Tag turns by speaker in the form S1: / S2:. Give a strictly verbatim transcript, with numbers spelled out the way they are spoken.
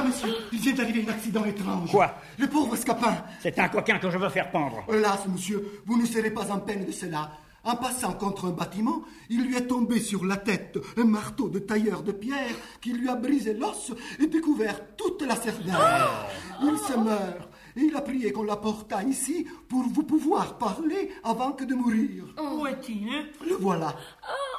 S1: Ah, monsieur, il vient d'arriver un accident étrange.
S2: Quoi?
S1: Le pauvre Scapin.
S2: C'est un coquin que je veux faire pendre.
S1: Hélas, monsieur, vous ne serez pas en peine de cela. En passant contre un bâtiment, il lui est tombé sur la tête un marteau de tailleur de pierre qui lui a brisé l'os et découvert toute la cervelle. Il se meurt et il a prié qu'on l'apportât ici pour vous pouvoir parler avant que de mourir.
S3: Où est-il?
S1: Le voilà.
S4: Oh,